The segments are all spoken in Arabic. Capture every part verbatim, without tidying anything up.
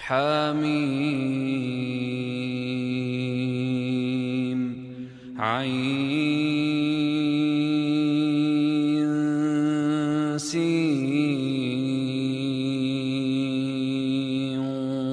حميم عين سين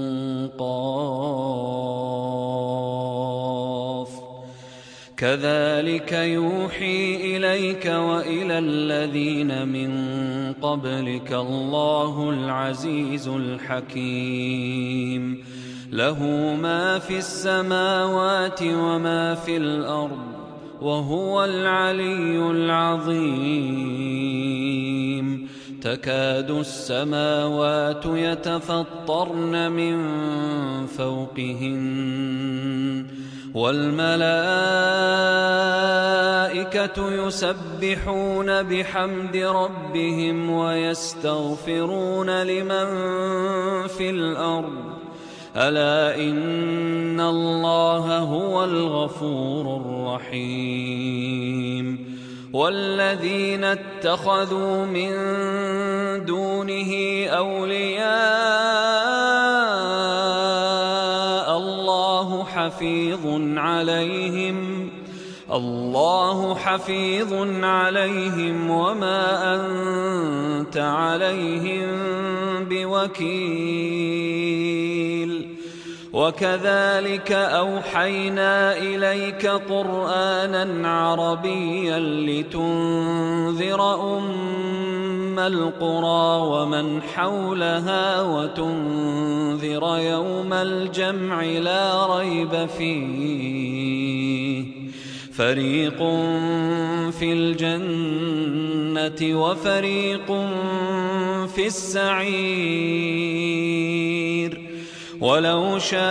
قاف كذلك يوحي إليك وإلى الذين من قبلك الله العزيز الحكيم له ما في السماوات وما في الأرض وهو العلي العظيم تكاد السماوات يتفطرن من فوقهن والملائكة يسبحون بحمد ربهم ويستغفرون لمن في الأرض ألا إن الله هو الغفور الرحيم والذين اتخذوا من دونه أولياء الله حفيظ عليهم الله حفيظ عليهم وما أنت عليهم بوكيل وكذلك أوحينا إليك قرآنا عربيا لتنذر أم القرى ومن حولها وتنذر يوم الجمع لا ريب فيه فريق في الجنة وفريق في السعير ولو شاء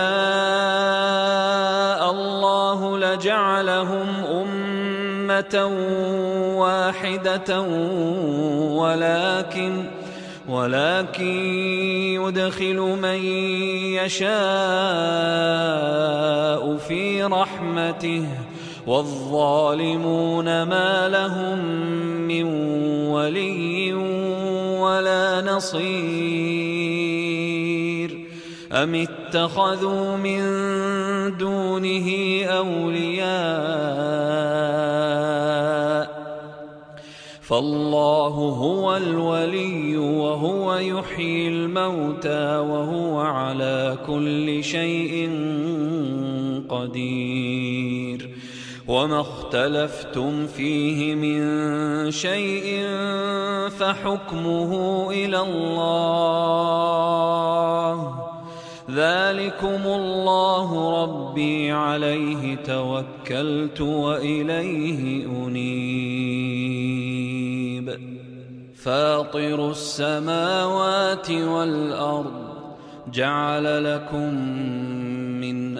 الله لجعلهم أمة واحدة ولكن ولكن يدخل من يشاء في رحمته والظالمون ما لهم من ولي ولا نصير أم اتخذوا من دونه أولياء فالله هو الولي وهو يحيي الموتى وهو على كل شيء قدير وما اختلفتم فيه من شيء فحكمه إلى الله ذلكم الله ربي عليه توكلت وإليه أنيب فاطر السماوات والأرض جعل لكم من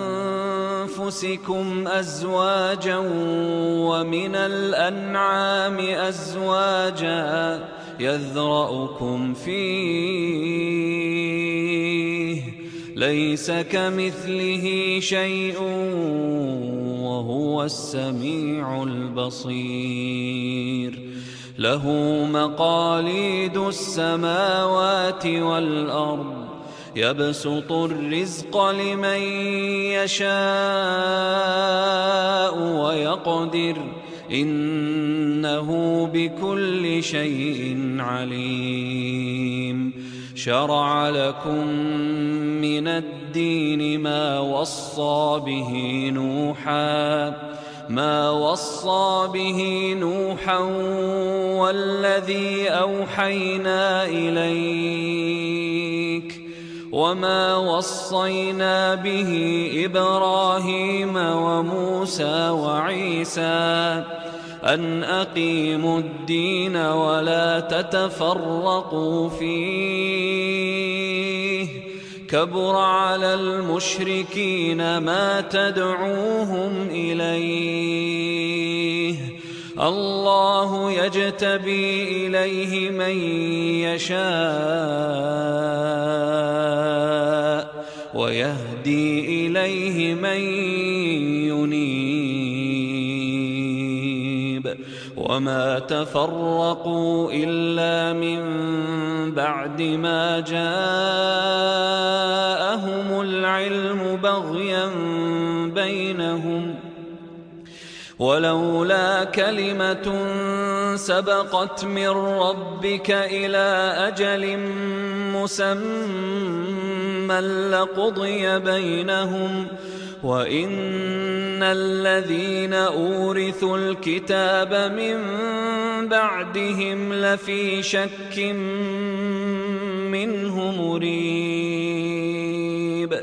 أنفسكم أزواجا ومن الأنعام أزواجا يذرأكم فيه ليس كمثله شيء وهو السميع البصير له مقاليد السماوات والأرض يبسط الرزق لمن يشاء ويقدر إنه بكل شيء عليم شرع لكم من الدين ما وصى به نوحا ما وصى به نوحا والذي أوحينا إليك وما وصينا به إبراهيم وموسى وعيسى أن أقيموا الدين ولا تتفرقوا فيه كبر على المشركين ما تدعوهم إليه الله يجتبي إليه من يشاء ويهدي إليه من ينيب وما تفرقوا إلا من بعد ما جاء بينهم ولولا كلمة سبقت من ربك إلى أجل مسمى لقضي بينهم وإن الذين أورثوا الكتاب من بعدهم لفي شك منه مريب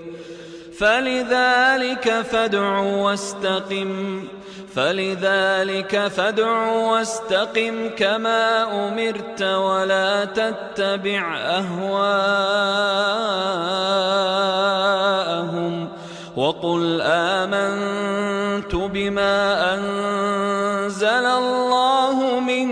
فلذلك فادع واستقم فلذلك فادع واستقم كما أمرت ولا تتبع أهواءهم وقل آمنت بما أنزل الله من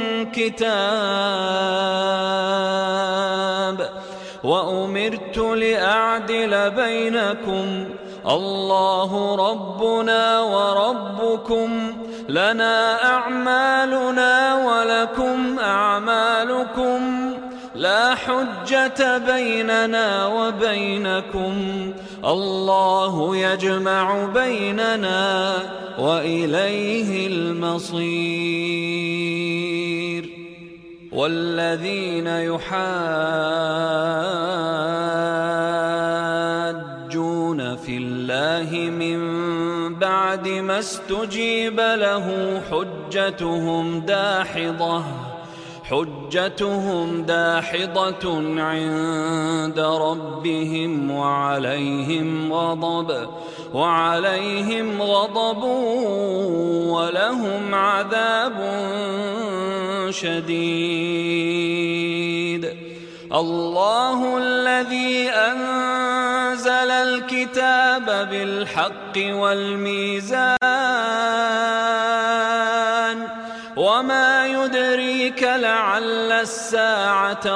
كتاب وأمرت لأعدل بينكم الله ربنا وربكم لنا أعمالنا ولكم أعمالكم لا حجة بيننا وبينكم الله يجمع بيننا وإليه المصير والذين يحاجون في الله من بعد ما استجيب له حجتهم داحضة حجتهم داحضة عند ربهم وعليهم غضب وعليهم غضب ولهم عذاب شديد الله الذي أنزل الكتاب بالحق والميزان وما يدريك لعل الساعة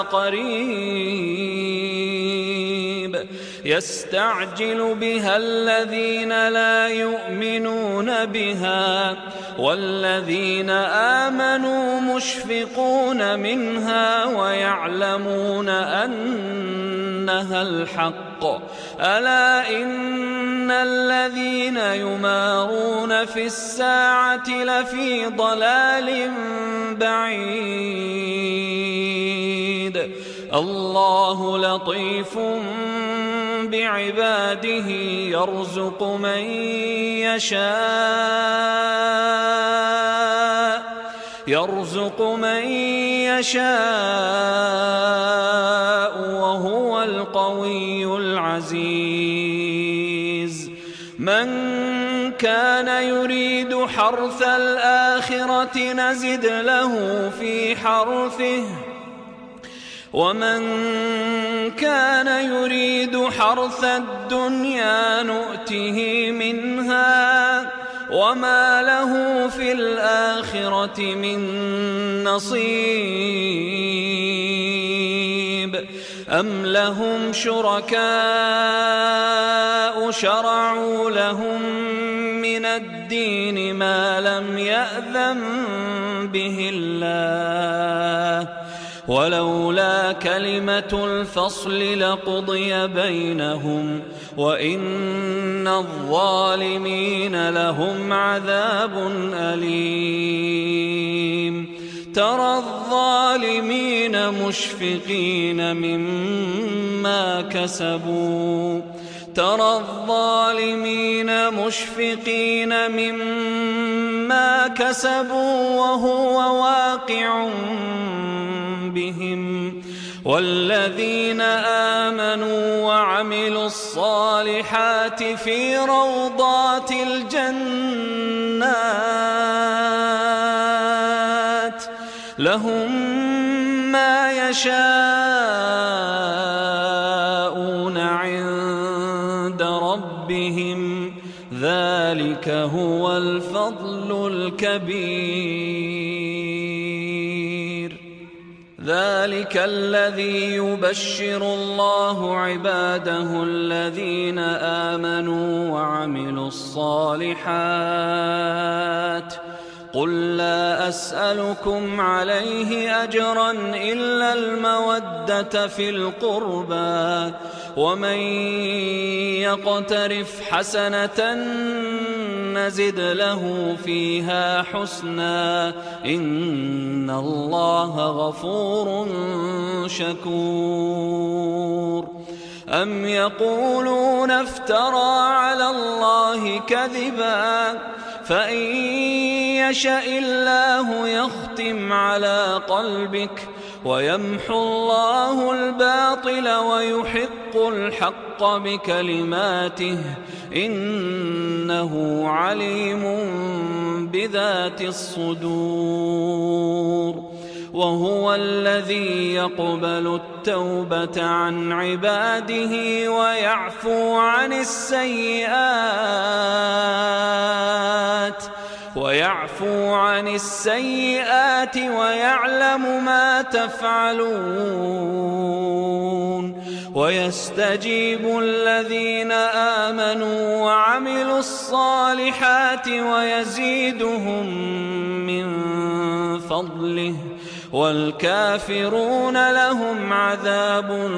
قريب يستعجل بها الذين لا يؤمنون بها والذين آمنوا مشفقون منها ويعلمون أنها الحق ألا إن الذين يمارون في الساعة لفي ضلال بعيد الله لطيف بعباده يرزق من يشاء يرزق من يشاء وهو القوي العزيز من كان يريد حرث الآخرة نزد له في حرثه ومن كان يريد حرث الدنيا نؤته منها وما له في الآخرة من نصيب أم لهم شركاء شرعوا لهم من الدين ما لم يأذن به الله ولولا كلمة الفصل لقضي بينهم وإن الظالمين لهم عذاب أليم ترى الظالمين مشفقين مما كسبوا ترى الظالمين مشفقين مما كسبوا وهو واقع بهم والذين آمنوا وعملوا الصالحات في روضات الجنات لهم ما يشاءون عند ربهم ذلك هو الفضل الكبير ذلك الذي يبشر الله عباده الذين آمنوا وعملوا الصالحات قل لا أسألكم عليه أجرا إلا المودة في القربى ومن يقترف حسنة نزد له فيها حسنا إن الله غفور شكور أم يقولون افترى على الله كذبا فإن يشأ الله يختم على قلبك ويمحو الله الباطل ويحق الحق بكلماته إنه عليم بذات الصدور وهو الذي يقبل التوبة عن عباده ويعفو عن السيئات ويعفو عن السيئات ويعلم ما تفعلون ويستجيب الذين آمنوا وعملوا الصالحات ويزيدهم من فضله والكافرون لهم عذاب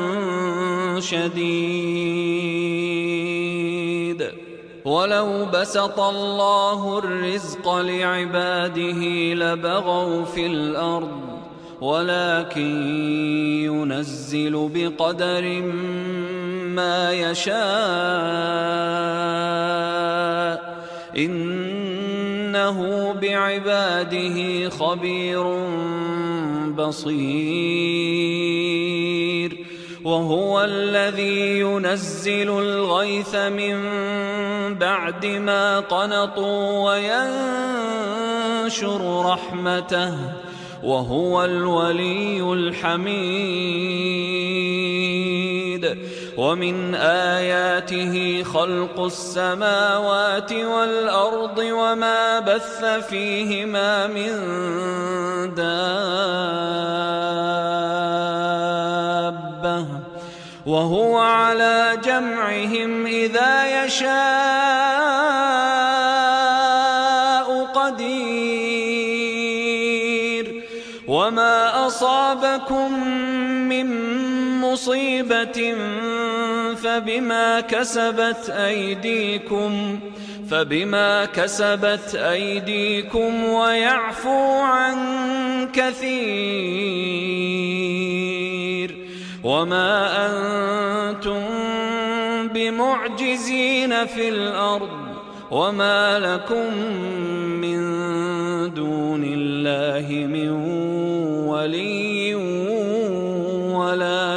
شديد ولو بسط الله الرزق لعباده لبغوا في الأرض ولكن ينزل بقدر ما يشاء إنه بعباده خبير بصير وهو الذي ينزل الغيث من بعد ما قنطوا وينشر رحمته وهو الولي الحميد ومن آياته خلق السماوات والأرض وما بث فيهما من دابة وهو على جمعهم إذا يشاء قدير وما أصابكم من مصيبة فبما كسبت أيديكم فبما كسبت أيديكم ويعفو عن كثير وما أنتم بمعجزين في الأرض وما لكم من دون الله من ولي ولا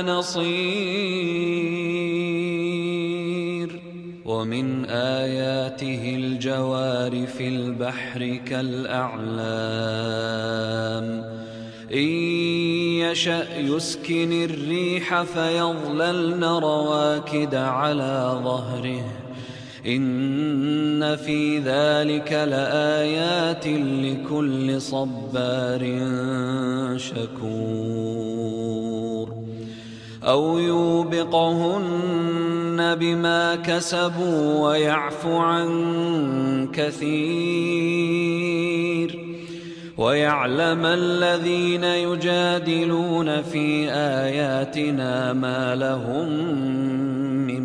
نصير ومن آياته الجوار في البحر كالأعلام إن يشأ يسكن الريح فيظللن رواكد على ظهره إن في ذلك لآيات لكل صبار شكور أو يوبقهن بما كسبوا ويعفو عن كثير ويعلم الذين يجادلون في آياتنا ما لهم من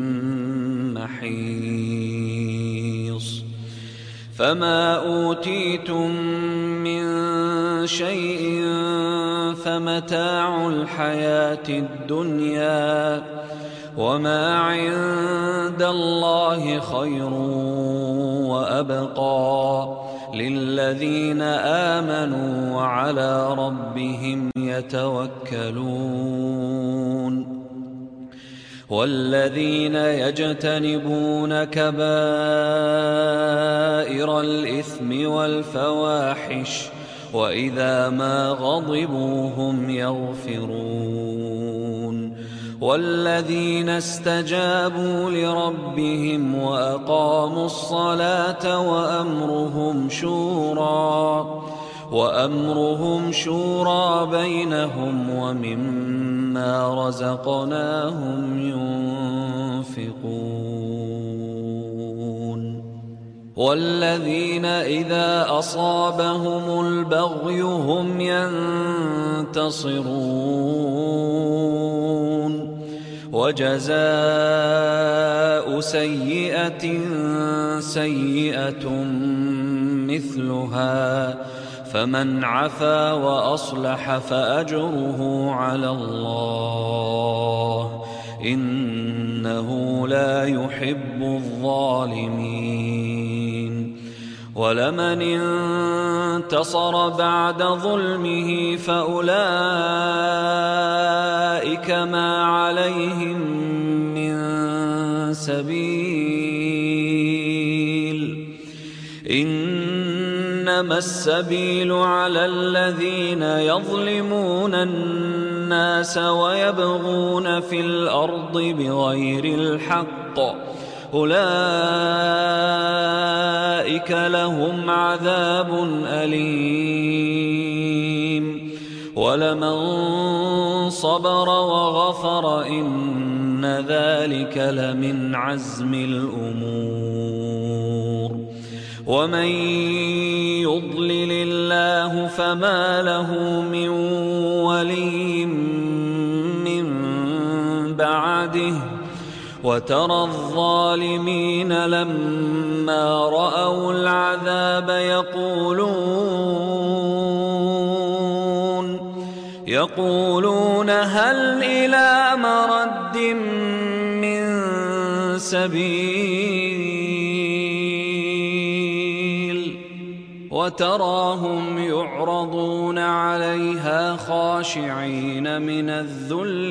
محيص فما أوتيتم من شيء فمتاع الحياة الدنيا وما عند الله خير وأبقى للذين آمنوا وعلى ربهم يتوكلون والذين يجتنبون كبائر الإثم والفواحش وإذا ما غضبوا هم يغفرون والذين استجابوا لربهم وأقاموا الصلاة وأمرهم شورى وأمرهم شورى بينهم ومما رزقناهم ينفقون والذين إذا أصابهم البغي هم ينتصرون وجزاء سيئة سيئة مثلها فمن عفا وأصلح فأجره على الله إنه لا يحب الظالمين ولمن انتصر بعد ظلمه فأولئك ما عليهم من سبيل إنما السبيل على الذين يظلمون الناس ويبغون في الأرض بغير الحق أولئك لهم عذاب أليم ولمن صبر وغفر إن ذلك لمن عزم الأمور ومن يضلل الله فما له من ولي من بعده وترى الظالمين لما رأوا العذاب يقولون يقولون هل إلى مرد من سبيل وتراهم يعرضون عليها خاشعين من الذل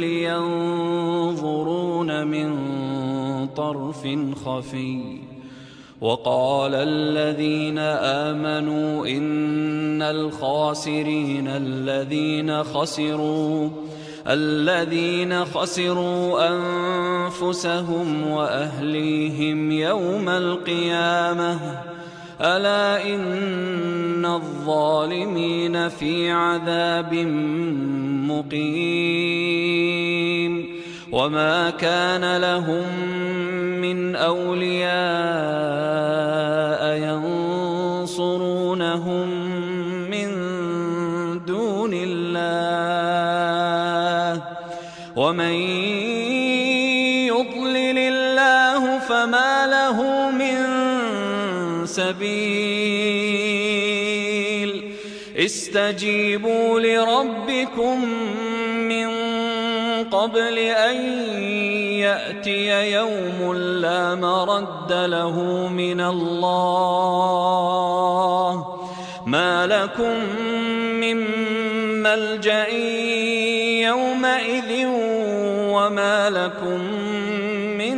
ينظرون من طرف خفي وقال الذين آمنوا إن الخاسرين الذين خسروا الذين خسروا أنفسهم وأهليهم يوم القيامة ألا إن الظالمين في عذاب مقيم وما كان لهم من أولياء ينصرونهم من دون الله ومن يضلل الله فما له من سبيل استجيبوا لربكم من قبل أن يأتي يوم لا مرد له من الله ما لكم من ملجأ يومئذ وما لكم من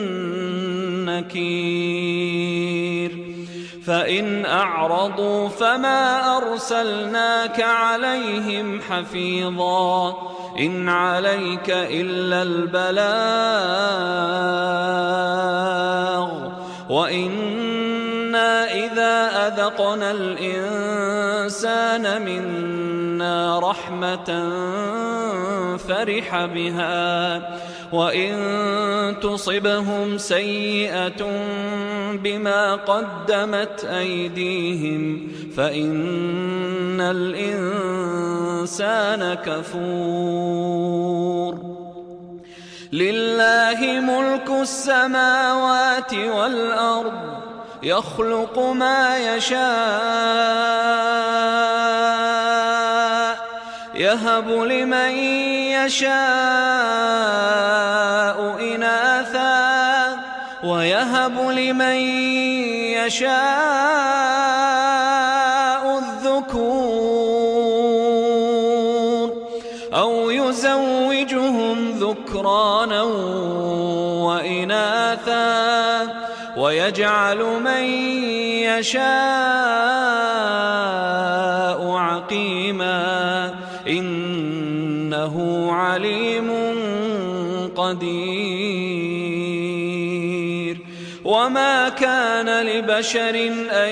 نكير فإن أعرضوا فما أرسلناك عليهم حفيظا إن عليك إلا البلاغ وإنا إذا أذقنا الإنسان منا رحمة فرح بها وإن تصبهم سيئة بما قدمت أيديهم فإن الإنسان كفور لله ملك السماوات والأرض يخلق ما يشاء يهب لمن يشاء إناثا ويهب لمن يشاء الذكور أو يزوجهم ذكرانا وإناثا ويجعل من يشاء عقيما إنه عليم قدير وما كان لبشر أن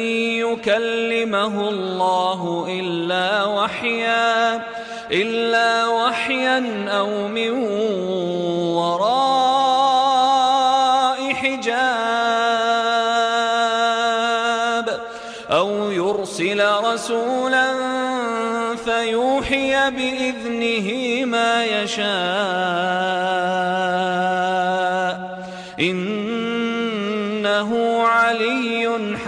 يكلمه الله إلا وحيا إلا وحيا أو من وراء حجاب أو يرسل رسولا فيوحي بإذنه ما يشاء إنه علي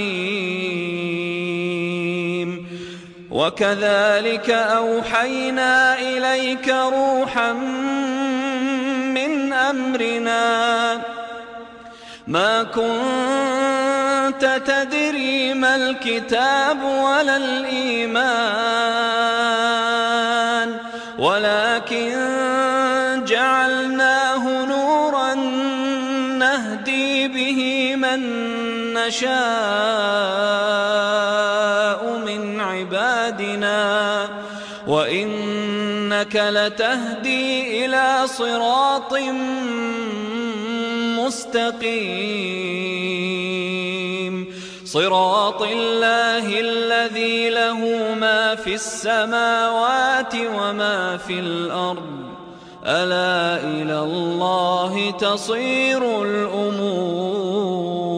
حكيم. وكذلك أوحينا إليك روحا من أمرنا ما كنت تدري ما الكتاب ولا الإيمان ولكن جعلناه نورا نهدي به من نشاء من عبادنا وإنك لتهدي إلى صراط مستقيم صراط الله الذي له ما في السماوات وما في الأرض ألا إلى الله تصير الأمور.